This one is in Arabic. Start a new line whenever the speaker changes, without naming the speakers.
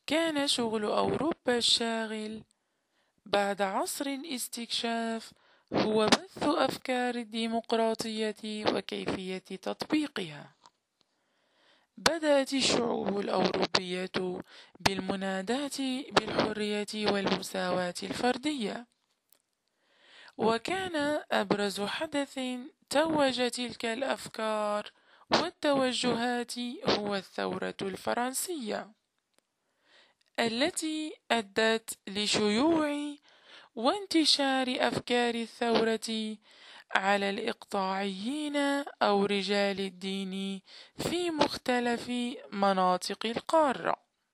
كان شغل أوروبا الشاغل بعد عصر الاستكشاف هو بث أفكار الديمقراطية وكيفية تطبيقها. بدأت الشعوب الأوروبية بالمناداة بالحرية والمساواة الفردية، وكان أبرز حدث توج تلك الأفكار والتوجهات هو الثورة الفرنسية، التي أدت لشيوع وانتشار أفكار الثورة على الإقطاعيين أو رجال الدين في مختلف مناطق القارة.